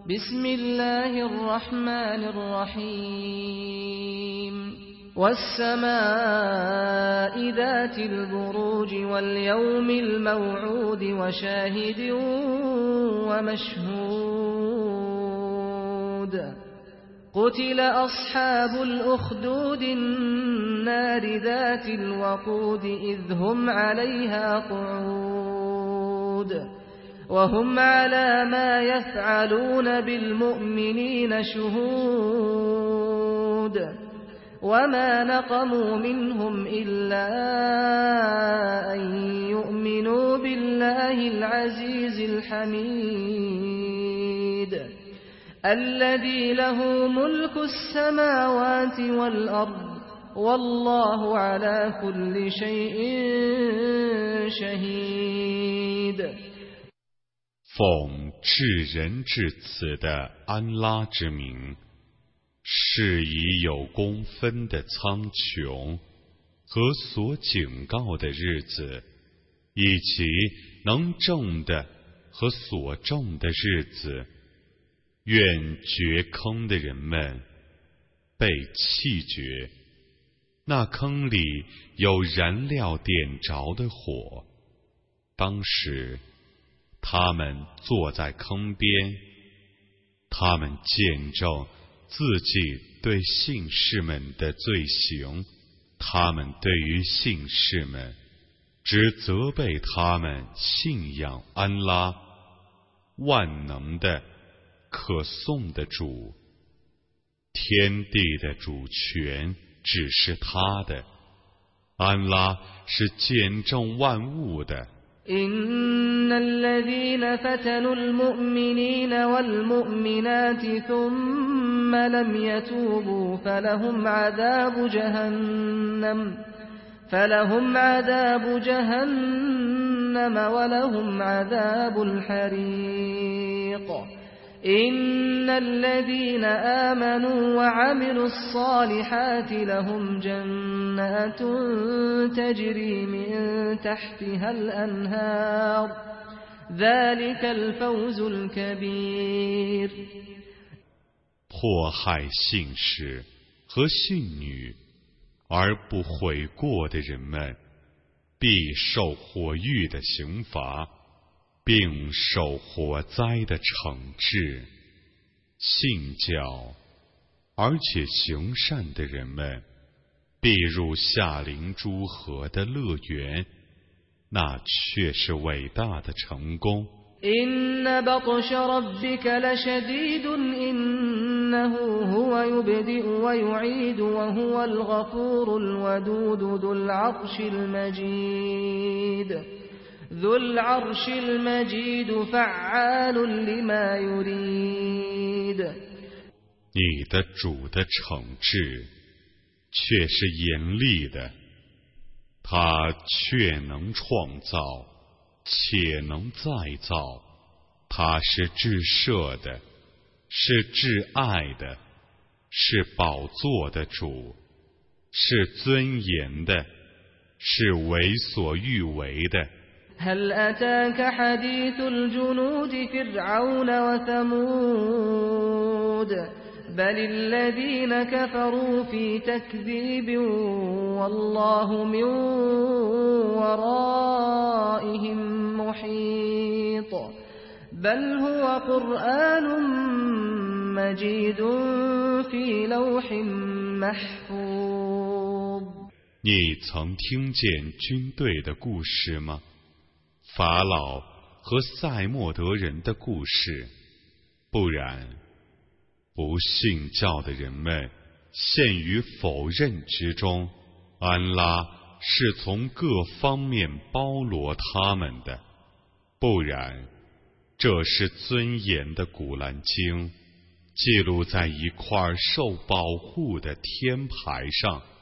بسم الله الرحمن الرحيم والسماء ذات البروج واليوم الموعود وشاهد ومشهود قتل أصحاب الأخدود النار ذات الوقود إذ هم عليها قعود وهم على ما يفعلون بالمؤمنين شهود وما نقموا منهم إلا أن يؤمنوا بالله العزيز الحميد الذي له ملك السماوات والأرض والله على كل شيء شهيد 奉至仁至慈的安拉之名，是以有公分的苍穹和所警告的日子，以及能证的和所证的日子，愿掘坑的人们被弃绝，那坑里有燃料点着的火，当时他们坐在坑边，他们见证自己对信士们的罪行，他们对于信士们只责备他们信仰安拉万能的可颂的主，天地的主权只是他的，安拉是见证万物的。 إن الذين فتنوا المؤمنين والمؤمنات ثم لم يتوبوا فلهم عذاب جهنم ولهم عذاب الحريق إن الذين آمنوا وعملوا الصالحات لهم جنات تجري من تحتها الأنهار ذلك الفوز الكبير 迫害信士和信女而不悔过的人们，必受火狱的刑罚，并受火灾的惩治。信教而且行善的人们，必入夏灵诸河的乐园，那却是伟大的成功。 إن بطش ربك لشديد إنه هو يبدئ ويعيد وهو الغفور الودود ذو العرش المجيد فعال لما يريد 你的主的惩治却是严厉的，他却能创造，且能再造，他是至赦的，是至爱的，是宝座的主，是尊严的，是为所欲为的。 هل أتاك حديث الجنود فرعون وثمود بل الذين كفروا في تكذيب والله من ورائهم محيط بل هو قرآن مجيد في لوح محفوظ 你曾听见军队的故事吗？法老和塞莫德人的故事，不然不信教的人们陷于否认之中，安拉是从各方面包罗他们的，不然这是尊严的古兰经，记录在一块受保护的天牌上。